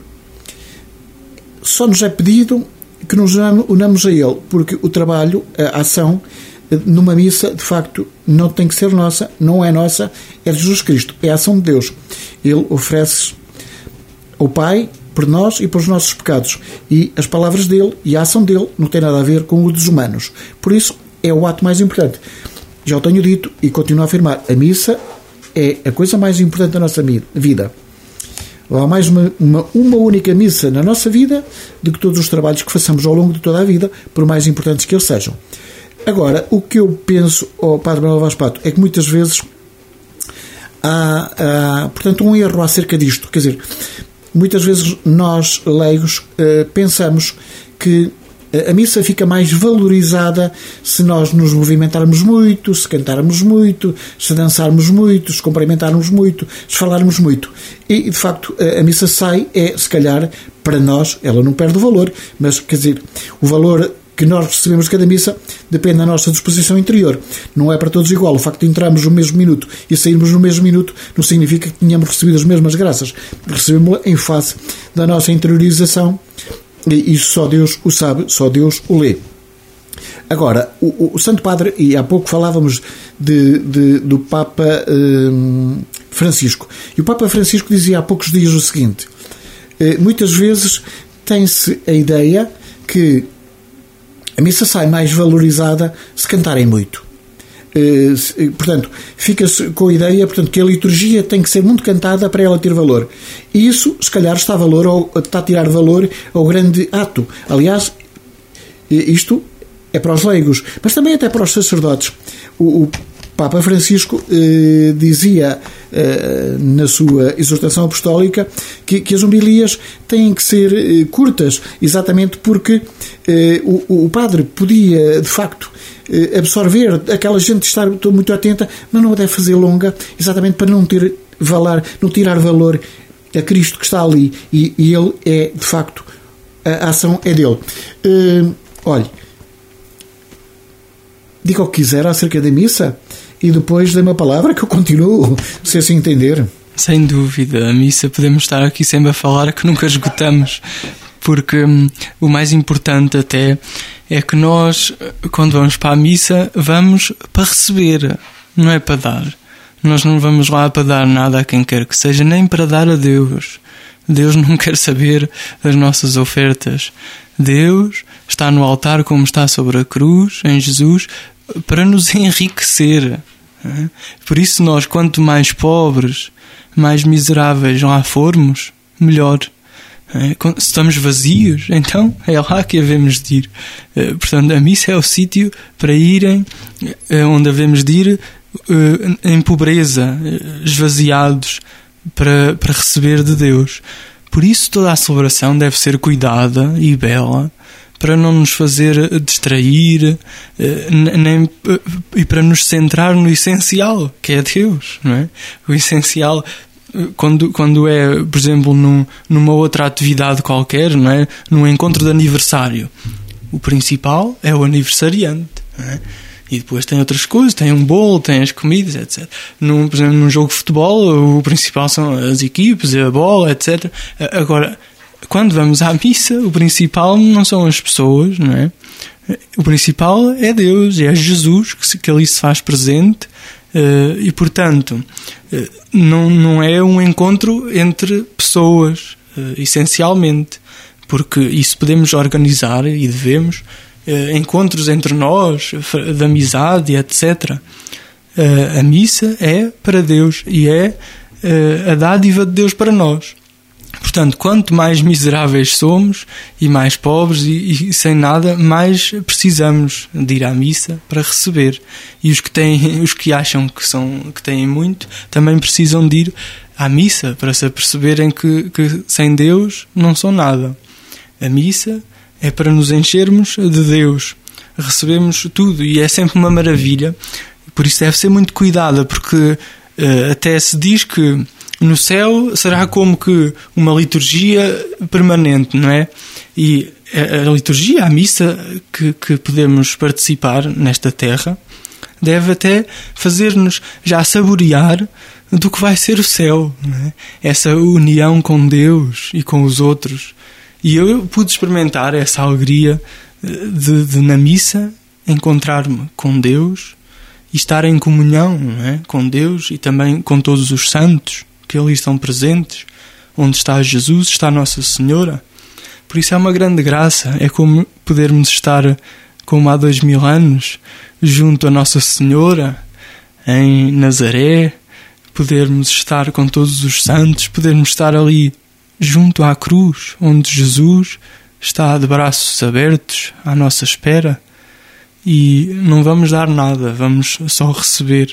só nos é pedido que nos unamos a ele, porque o trabalho, a ação numa missa, de facto, não tem que ser nossa, não é nossa, é de Jesus Cristo, é a ação de Deus. Ele oferece ao Pai por nós e pelos nossos pecados, e as palavras dele e a ação dele não tem nada a ver com o dos humanos. Por isso é o ato mais importante. Já o tenho dito e continuo a afirmar, a missa é a coisa mais importante da nossa vida. Há mais uma única missa na nossa vida do que todos os trabalhos que façamos ao longo de toda a vida, por mais importantes que eles sejam. Agora, o que eu penso ao Padre Manuel Vaz Pato é que muitas vezes há portanto, um erro acerca disto. Quer dizer, muitas vezes nós, leigos, pensamos que a missa fica mais valorizada se nós nos movimentarmos muito, se cantarmos muito, se dançarmos muito, se cumprimentarmos muito, se falarmos muito. E, de facto, a missa sai, se calhar, para nós, ela não perde o valor, mas, quer dizer, o valor que nós recebemos de cada missa depende da nossa disposição interior. Não é para todos igual. O facto de entrarmos no mesmo minuto e sairmos no mesmo minuto não significa que tenhamos recebido as mesmas graças. Recebemos-la em face da nossa interiorização. E isso só Deus o sabe, só Deus o lê. Agora, o Santo Padre, e há pouco falávamos do Papa Francisco, e o Papa Francisco dizia há poucos dias o seguinte, muitas vezes tem-se a ideia que a missa sai mais valorizada se cantarem muito. Portanto, fica-se com a ideia, portanto, que a liturgia tem que ser muito cantada para ela ter valor. E isso, se calhar, está a tirar valor ao grande ato. Aliás, isto é para os leigos, mas também até para os sacerdotes. O Papa Francisco dizia na sua exortação apostólica que as homilias têm que ser curtas, exatamente porque o padre podia, de facto, absorver aquela gente, estar muito atenta, mas não a deve fazer longa, exatamente para não tirar valor a Cristo que está ali, e ele é, de facto, a ação é dele. Olhe, diga o que quiser acerca da missa e depois dê uma palavra que eu continuo, se assim entender. Sem dúvida, a missa podemos estar aqui sempre a falar que nunca esgotamos, porque o mais importante até é que nós, quando vamos para a missa, vamos para receber, não é para dar. Nós não vamos lá para dar nada a quem quer que seja, nem para dar a Deus. Deus não quer saber das nossas ofertas. Deus está no altar como está sobre a cruz, em Jesus, para nos enriquecer. Por isso nós, quanto mais pobres, mais miseráveis lá formos, melhor. Se estamos vazios, então é lá que havemos de ir. Portanto, a missa é o sítio para irem onde havemos de ir em pobreza, esvaziados, para receber de Deus. Por isso toda a celebração deve ser cuidada e bela, para não nos fazer distrair, e para nos centrar no essencial, que é Deus, não é? O essencial, quando é, por exemplo, numa outra atividade qualquer, não é? Num encontro de aniversário, o principal é o aniversariante, não é? E depois tem outras coisas, tem um bolo, tem as comidas, etc. Por exemplo, num jogo de futebol, o principal são as equipes, a bola, etc. Agora, quando vamos à missa, o principal não são as pessoas, não é? O principal é Deus, é Jesus que ali se faz presente, e portanto não é um encontro entre pessoas, essencialmente, porque isso podemos organizar e devemos, encontros entre nós, de amizade, etc. A missa é para Deus e é a dádiva de Deus para nós. Portanto, quanto mais miseráveis somos e mais pobres e sem nada, mais precisamos de ir à missa para receber. E os que acham que têm muito, também precisam de ir à missa para se aperceberem que sem Deus não são nada. A missa é para nos enchermos de Deus. Recebemos tudo e é sempre uma maravilha. Por isso deve ser muito cuidada, porque até se diz que no céu será como que uma liturgia permanente, não é? E a liturgia, a missa que podemos participar nesta terra, deve até fazer-nos já saborear do que vai ser o céu, não é? Essa união com Deus e com os outros. E eu pude experimentar essa alegria de na missa encontrar-me com Deus e estar em comunhão, não é? Com Deus e também com todos os santos que ali estão presentes, onde está Jesus, está Nossa Senhora. Por isso é uma grande graça, é como podermos estar, como há 2000 anos, junto a Nossa Senhora, em Nazaré, podermos estar com todos os santos, podermos estar ali junto à cruz, onde Jesus está de braços abertos à nossa espera, e não vamos dar nada, vamos só receber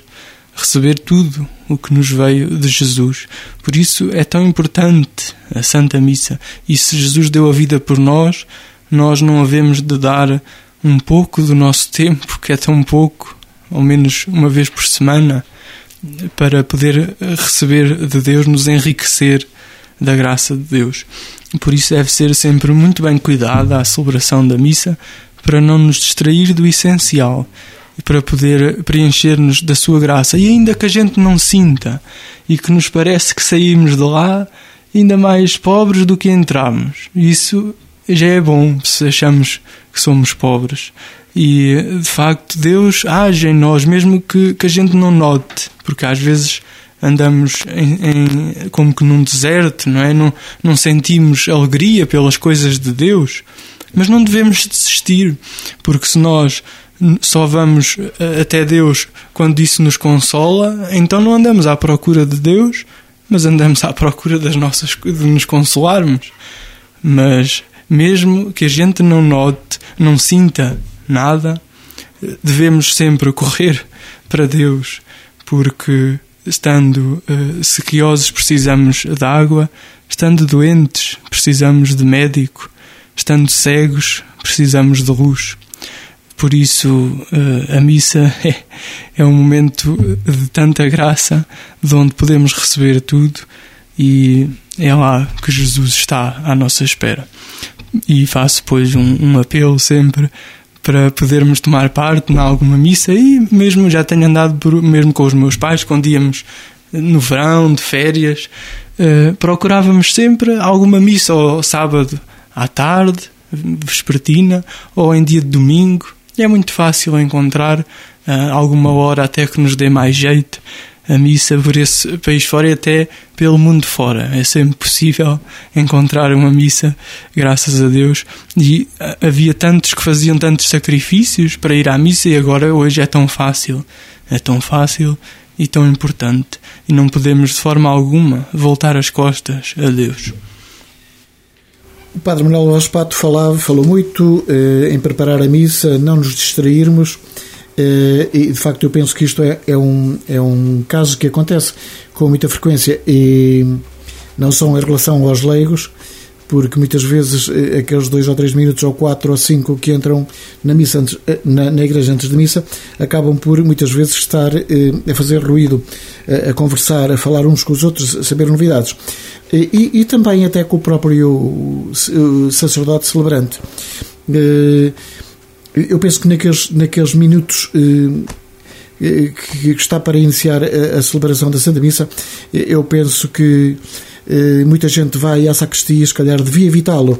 tudo o que nos veio de Jesus. Por isso é tão importante a Santa Missa. E se Jesus deu a vida por nós, nós não havemos de dar um pouco do nosso tempo, que é tão pouco, ao menos uma vez por semana, para poder receber de Deus, nos enriquecer da graça de Deus. Por isso deve ser sempre muito bem cuidada a celebração da missa, para não nos distrair do essencial, e para poder preencher-nos da sua graça. E ainda que a gente não sinta e que nos parece que saímos de lá ainda mais pobres do que entramos, isso já é bom se achamos que somos pobres. E de facto Deus age em nós, mesmo que a gente não note, porque às vezes andamos como que num deserto, não é? Não sentimos alegria pelas coisas de Deus, mas não devemos desistir, porque se nós só vamos até Deus quando isso nos consola, então não andamos à procura de Deus, mas andamos à procura de nos consolarmos. Mas mesmo que a gente não note, não sinta nada, devemos sempre correr para Deus, porque estando sequiosos precisamos de água, estando doentes precisamos de médico, estando cegos precisamos de luz. Por isso a missa é um momento de tanta graça, de onde podemos receber tudo, e é lá que Jesus está à nossa espera. E faço, pois, um apelo sempre para podermos tomar parte em alguma missa, e mesmo já tenho andado mesmo com os meus pais, quando íamos no verão, de férias, procurávamos sempre alguma missa, ou sábado à tarde, vespertina, ou em dia de domingo. É muito fácil encontrar alguma hora até que nos dê mais jeito a missa por esse país fora, e até pelo mundo fora. É sempre possível encontrar uma missa, graças a Deus. E havia tantos que faziam tantos sacrifícios para ir à missa, e agora hoje é tão fácil e tão importante, e não podemos de forma alguma voltar as costas a Deus. O Padre Manuel Alves Pato falou muito em preparar a missa, não nos distrairmos, e de facto eu penso que isto é um caso que acontece com muita frequência, e não só em relação aos leigos, porque muitas vezes aqueles 2 ou 3 minutos ou 4 ou 5 que entram na missa na igreja antes de missa acabam por muitas vezes estar a fazer ruído, a conversar, a falar uns com os outros, a saber novidades, e também até com o próprio sacerdote celebrante. Eu penso que naqueles minutos que está para iniciar a celebração da Santa Missa, eu penso que muita gente vai à sacristia, se calhar devia evitá-lo.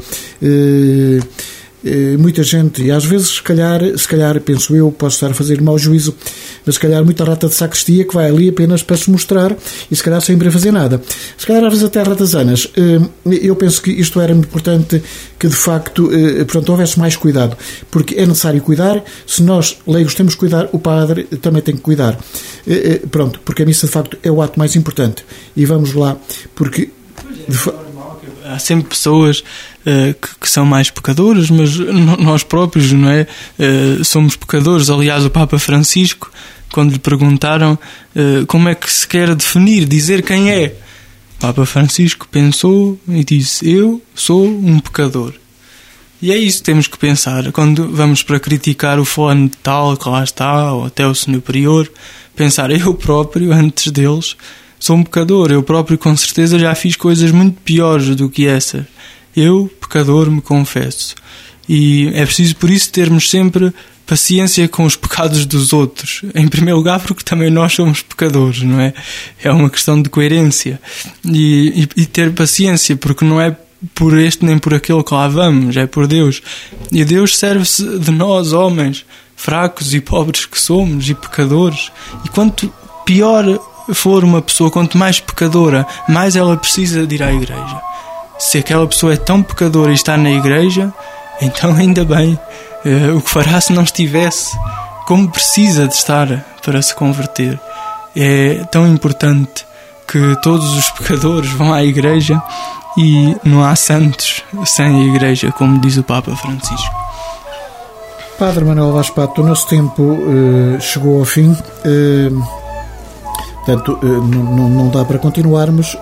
Muita gente, e às vezes se calhar, penso eu, posso estar a fazer mau juízo, mas se calhar muita rata de sacristia que vai ali apenas para se mostrar e se calhar sem para fazer nada. Se calhar às vezes até ratazanas. Eu penso que isto era importante, que de facto houvesse mais cuidado, porque é necessário cuidar. Se nós leigos temos que cuidar, o padre também tem que cuidar, porque a missa de facto é o ato mais importante. E vamos lá, porque há sempre pessoas que são mais pecadores, mas nós próprios, não é? Somos pecadores. Aliás, o Papa Francisco, quando lhe perguntaram como é que se quer dizer quem é, o Papa Francisco pensou e disse: eu sou um pecador. E é isso que temos que pensar quando vamos para criticar o fulano de tal que lá está, ou até o senhor prior. Pensar: eu próprio, antes deles, sou um pecador. Eu próprio, com certeza, já fiz coisas muito piores do que essas. Eu, pecador, me confesso. E é preciso, por isso, termos sempre paciência com os pecados dos outros. Em primeiro lugar, porque também nós somos pecadores, não é? É uma questão de coerência. E ter paciência, porque não é por este nem por aquele que lá vamos, é por Deus. E Deus serve-se de nós, homens, fracos e pobres que somos, e pecadores. E quanto pior for uma pessoa, quanto mais pecadora, mais ela precisa de ir à igreja. Se aquela pessoa é tão pecadora e está na igreja, então ainda bem. O que fará se não estivesse? Como precisa de estar para se converter? É tão importante que todos os pecadores vão à igreja, e não há santos sem a igreja, como diz o Papa Francisco. Padre Manuel Vaz Pato, o nosso tempo chegou ao fim. Portanto, não dá para continuarmos.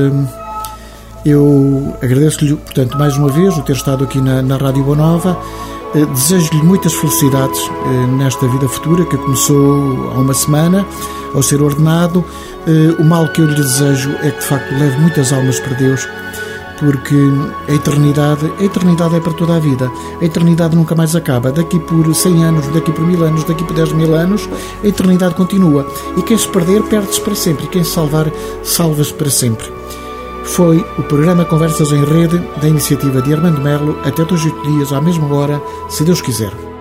Eu agradeço-lhe, portanto, mais uma vez o ter estado aqui na Rádio Boa Nova. Desejo-lhe muitas felicidades nesta vida futura que começou há uma semana, ao ser ordenado. O mal que eu lhe desejo é que, de facto, leve muitas almas para Deus, porque a eternidade é para toda a vida. A eternidade nunca mais acaba. Daqui por 100 anos, daqui por 1000 anos, daqui por 10.000 anos, a eternidade continua. E quem se perder, perde-se para sempre. E quem se salvar, salva-se para sempre. Foi o programa Conversas em Rede, da iniciativa de Armando Melo, até 8 dias, à mesma hora, se Deus quiser.